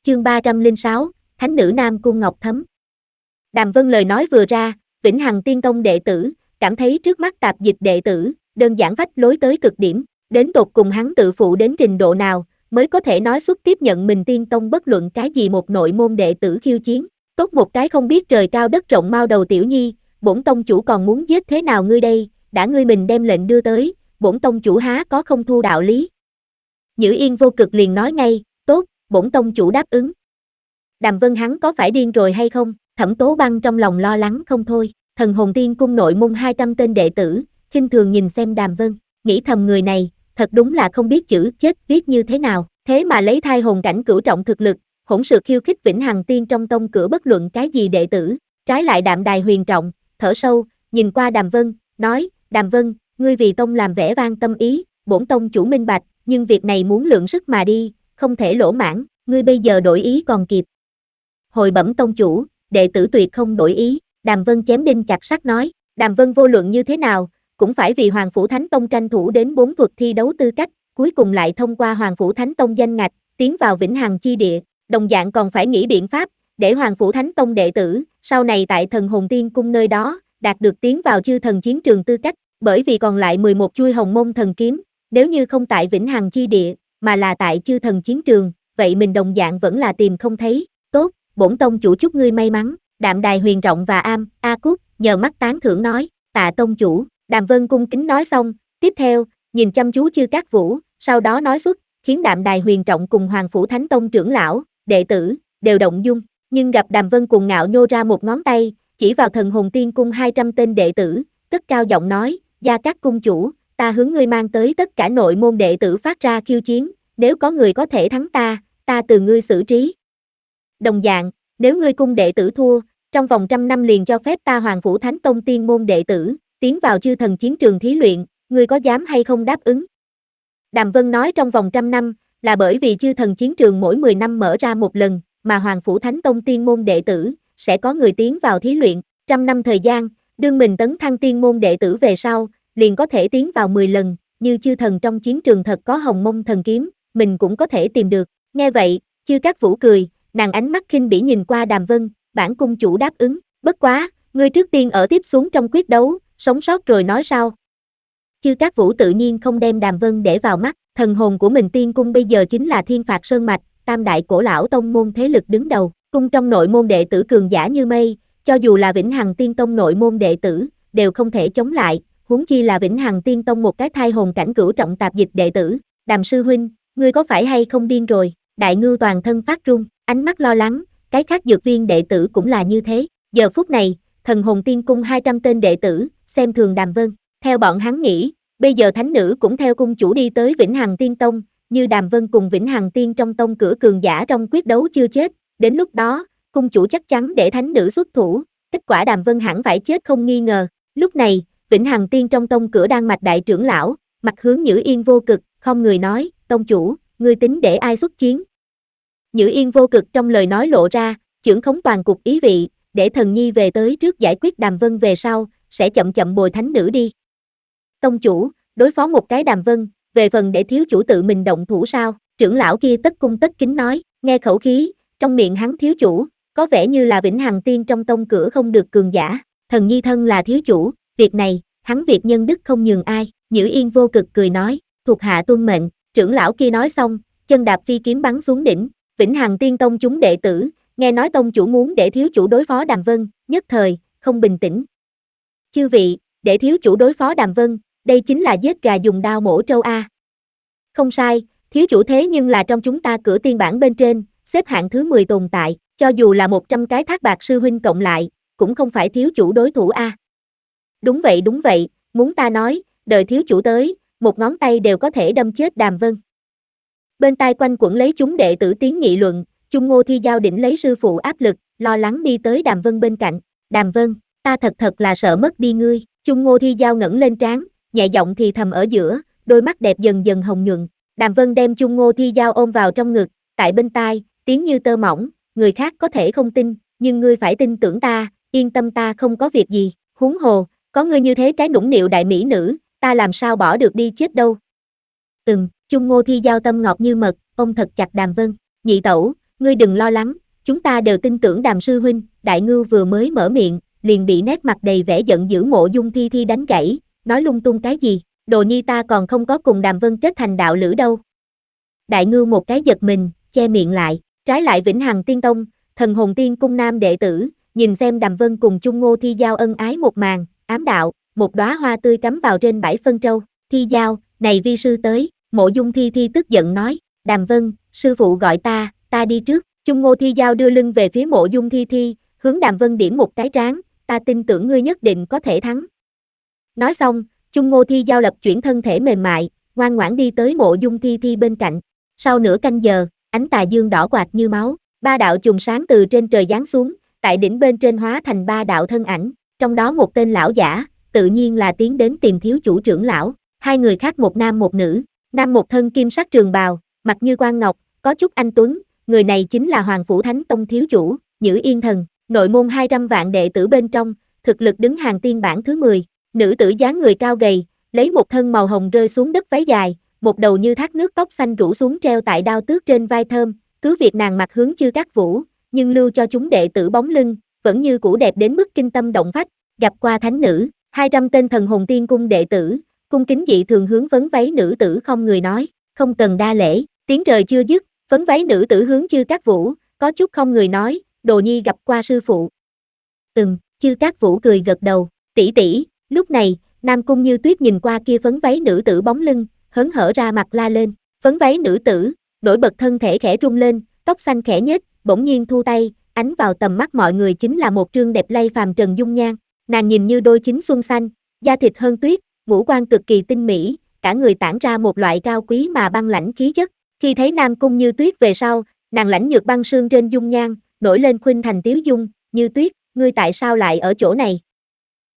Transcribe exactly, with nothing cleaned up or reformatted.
chương ba trăm lẻ sáu, Thánh nữ Nam Cung Ngọc Thấm. Đàm Vân lời nói vừa ra, Vĩnh Hằng Tiên Tông đệ tử, cảm thấy trước mắt tạp dịch đệ tử, đơn giản vách lối tới cực điểm, đến tột cùng hắn tự phụ đến trình độ nào, mới có thể nói xuất tiếp nhận mình Tiên Tông bất luận cái gì một nội môn đệ tử khiêu chiến. Tốt một cái không biết trời cao đất rộng mao đầu tiểu nhi, bổn tông chủ còn muốn giết thế nào ngươi đây, đã ngươi mình đem lệnh đưa tới, bổn tông chủ há có không thu đạo lý. Nhữ Yên Vô Cực liền nói ngay, tốt, bổn tông chủ đáp ứng. Đàm Vân hắn có phải điên rồi hay không? Thẩm Tố Băng trong lòng lo lắng không thôi. Thần Hồn Tiên Cung nội môn hai trăm tên đệ tử, khinh thường nhìn xem Đàm Vân, nghĩ thầm người này, thật đúng là không biết chữ chết viết như thế nào, thế mà lấy thai hồn cảnh cửu trọng thực lực, hỗn sự khiêu khích Vĩnh Hằng Tiên trong tông cửa bất luận cái gì đệ tử, trái lại đạm đài huyền trọng, thở sâu, nhìn qua Đàm Vân, nói, Đàm Vân, ngươi vì tông làm vẻ vang tâm ý, bổn tông chủ minh bạch, nhưng việc này muốn lượng sức mà đi, không thể lỗ mãn, ngươi bây giờ đổi ý còn kịp. Hồi bẩm tông chủ, đệ tử tuyệt không đổi ý, Đàm Vân chém đinh chặt sắt nói, Đàm Vân vô luận như thế nào, cũng phải vì Hoàng Phủ Thánh Tông tranh thủ đến bốn thuật thi đấu tư cách, cuối cùng lại thông qua Hoàng Phủ Thánh Tông danh ngạch, tiến vào Vĩnh Hằng chi địa, đồng dạng còn phải nghĩ biện pháp, để Hoàng Phủ Thánh Tông đệ tử, sau này tại Thần Hồn Tiên Cung nơi đó, đạt được tiến vào chư thần chiến trường tư cách, bởi vì còn lại mười một chuôi hồng môn thần kiếm, nếu như không tại Vĩnh Hằng chi địa, mà là tại chư thần chiến trường, vậy mình đồng dạng vẫn là tìm không thấy, tốt, bổn tông chủ chúc ngươi may mắn, Đạm Đài Huyền Trọng và Am, A Cúc, nhờ mắt tán thưởng nói, tạ tông chủ, Đàm Vân cung kính nói xong, tiếp theo, nhìn chăm chú Chư Cát Vũ, sau đó nói xuất, khiến Đạm Đài Huyền Trọng cùng Hoàng Phủ Thánh Tông trưởng lão, đệ tử, đều động dung, nhưng gặp Đàm Vân cùng ngạo nhô ra một ngón tay, chỉ vào Thần Hồn Tiên Cung hai trăm tên đệ tử, cất cao giọng nói, Gia Cát cung chủ, ta hướng ngươi mang tới tất cả nội môn đệ tử phát ra khiêu chiến, nếu có người có thể thắng ta, ta từ ngươi xử trí. Đồng dạng, nếu ngươi cung đệ tử thua, trong vòng trăm năm liền cho phép ta Hoàng Phủ Thánh Tông tiên môn đệ tử, tiến vào chư thần chiến trường thí luyện, ngươi có dám hay không đáp ứng? Đàm Vân nói trong vòng trăm năm, là bởi vì chư thần chiến trường mỗi mười năm mở ra một lần, mà Hoàng Phủ Thánh Tông tiên môn đệ tử, sẽ có người tiến vào thí luyện, trăm năm thời gian, đương mình tấn thăng tiên môn đệ tử về sau, liền có thể tiến vào mười lần, như chư thần trong chiến trường thật có hồng mông thần kiếm, mình cũng có thể tìm được. Nghe vậy, Chư Cát Vũ cười, nàng ánh mắt khinh bỉ nhìn qua Đàm Vân, bản cung chủ đáp ứng, bất quá, ngươi trước tiên ở tiếp xuống trong quyết đấu, sống sót rồi nói sao. Chư Cát Vũ tự nhiên không đem Đàm Vân để vào mắt, thần hồn của mình tiên cung bây giờ chính là Thiên Phạt Sơn Mạch, tam đại cổ lão tông môn thế lực đứng đầu, cung trong nội môn đệ tử cường giả như mây, cho dù là Vĩnh Hằng Tiên Tông nội môn đệ tử, đều không thể chống lại, huống chi là Vĩnh Hằng Tiên Tông một cái thai hồn cảnh cửu trọng tạp dịch đệ tử. Đàm sư huynh, ngươi có phải hay không điên rồi? Đại Ngưu toàn thân phát run, ánh mắt lo lắng, cái khác dược viên đệ tử cũng là như thế. Giờ phút này, Thần Hồn Tiên Cung hai trăm tên đệ tử, xem thường Đàm Vân. Theo bọn hắn nghĩ, bây giờ thánh nữ cũng theo cung chủ đi tới Vĩnh Hằng Tiên Tông, như Đàm Vân cùng Vĩnh Hằng Tiên trong tông cửa cường giả trong quyết đấu chưa chết, đến lúc đó, cung chủ chắc chắn để thánh nữ xuất thủ, kết quả Đàm Vân hẳn phải chết không nghi ngờ. Lúc này, Vĩnh Hằng Tiên trong tông cửa Đan Mạch đại trưởng lão, mặt hướng Nhữ Yên Vô Cực, không người nói, tông chủ, ngươi tính để ai xuất chiến? Nhữ Yên Vô Cực trong lời nói lộ ra, chưởng khống toàn cục ý vị, để thần nhi về tới trước giải quyết Đàm Vân về sau, sẽ chậm chậm bồi thánh nữ đi. Tông chủ, đối phó một cái Đàm Vân, về phần để thiếu chủ tự mình động thủ sao? Trưởng lão kia tất cung tất kính nói, nghe khẩu khí, trong miệng hắn thiếu chủ, có vẻ như là Vĩnh Hằng Tiên trong tông cửa không được cường giả, thần nhi thân là thiếu chủ, việc này, hắn việc nhân đức không nhường ai. Nhữ Yên Vô Cực cười nói, thuộc hạ tuân mệnh. Trưởng lão kia nói xong, chân đạp phi kiếm bắn xuống đỉnh. Vĩnh Hằng Tiên Tông chúng đệ tử, nghe nói tông chủ muốn để thiếu chủ đối phó Đàm Vân, nhất thời, không bình tĩnh. Chư vị, để thiếu chủ đối phó Đàm Vân, đây chính là giết gà dùng đao mổ trâu a. Không sai, thiếu chủ thế nhưng là trong chúng ta cửa tiên bản bên trên, xếp hạng thứ mười tồn tại, cho dù là một trăm cái thác bạc sư huynh cộng lại, cũng không phải thiếu chủ đối thủ a. Đúng vậy đúng vậy, muốn ta nói, đợi thiếu chủ tới, một ngón tay đều có thể đâm chết Đàm Vân. Bên tai quanh quẩn lấy chúng đệ tử tiếng nghị luận, Chung Ngô Thi Giao đỉnh lấy sư phụ áp lực, lo lắng đi tới Đàm Vân bên cạnh. Đàm Vân, ta thật thật là sợ mất đi ngươi. Chung Ngô Thi Giao ngẩng lên trán, nhẹ giọng thì thầm ở giữa, đôi mắt đẹp dần dần hồng nhuận. Đàm Vân đem Chung Ngô Thi Giao ôm vào trong ngực, tại bên tai, tiếng như tơ mỏng, người khác có thể không tin, nhưng ngươi phải tin tưởng ta, yên tâm ta không có việc gì. Huống hồ, có ngươi như thế cái nũng nịu đại mỹ nữ, ta làm sao bỏ được đi chết đâu. Ừm, Chung Ngô Thi Giao tâm ngọt như mật, ôm thật chặt Đàm Vân. Nhị tẩu, ngươi đừng lo lắng, chúng ta đều tin tưởng Đàm sư huynh. Đại Ngưu vừa mới mở miệng, liền bị nét mặt đầy vẻ giận dữ Mộ Dung Thi Thi đánh gãy, nói lung tung cái gì, đồ nhi ta còn không có cùng Đàm Vân kết thành đạo lữ đâu. Đại Ngưu một cái giật mình, che miệng lại, trái lại Vĩnh Hằng Tiên Tông, Thần Hồn Tiên Cung nam đệ tử, nhìn xem Đàm Vân cùng Chung Ngô Thi Giao ân ái một màn, ám đạo, một đóa hoa tươi cắm vào trên bãi phân trâu. Thi Giao, này vi sư tới. Mộ Dung Thi Thi tức giận nói, Đàm Vân, sư phụ gọi ta, ta đi trước. Chung Ngô Thi Giao đưa lưng về phía Mộ Dung Thi Thi, hướng Đàm Vân điểm một cái trán, ta tin tưởng ngươi nhất định có thể thắng. Nói xong, Chung Ngô Thi Giao lập chuyển thân thể mềm mại, ngoan ngoãn đi tới Mộ Dung Thi Thi bên cạnh. Sau nửa canh giờ, ánh tà dương đỏ quạt như máu, ba đạo chùm sáng từ trên trời giáng xuống, tại đỉnh bên trên hóa thành ba đạo thân ảnh, trong đó một tên lão giả, tự nhiên là tiến đến tìm thiếu chủ trưởng lão, hai người khác một nam một nữ, nam một thân kim sắc trường bào, mặt như quan ngọc, có chút anh tuấn, người này chính là Hoàng Phủ Thánh Tông thiếu chủ, Nhữ Yên Thần, nội môn hai trăm vạn đệ tử bên trong, thực lực đứng hàng tiên bảng thứ mười, nữ tử dáng người cao gầy, lấy một thân màu hồng rơi xuống đất váy dài, một đầu như thác nước tóc xanh rủ xuống treo tại đao tước trên vai thơm, cứ việc nàng mặt hướng Chư Cát Vũ, nhưng lưu cho chúng đệ tử bóng lưng, vẫn như cũ đẹp đến mức kinh tâm động phách, gặp qua thánh nữ, hai trăm tên Thần Hồn Tiên Cung đệ tử, cung kính dị thường hướng vấn váy nữ tử không người nói, không cần đa lễ, tiếng trời chưa dứt, vấn váy nữ tử hướng Chư Cát Vũ, có chút không người nói, đồ nhi gặp qua sư phụ. Ừm, Chư Cát Vũ cười gật đầu, tỷ tỷ. Lúc này, Nam Cung Như Tuyết nhìn qua kia phấn váy nữ tử bóng lưng, hớn hở ra mặt la lên, phấn váy nữ tử, nổi bật thân thể khẽ rung lên, tóc xanh khẽ nhếch, bỗng nhiên thu tay, ánh vào tầm mắt mọi người chính là một trương đẹp lây phàm trần dung nhan, nàng nhìn như đôi chính xuân xanh, da thịt hơn tuyết, ngũ quan cực kỳ tinh mỹ, cả người tản ra một loại cao quý mà băng lãnh khí chất. Khi thấy Nam Cung Như Tuyết về sau, nàng lãnh nhược băng sương trên dung nhan, nổi lên khuynh thành tiếu dung, Như Tuyết, ngươi tại sao lại ở chỗ này?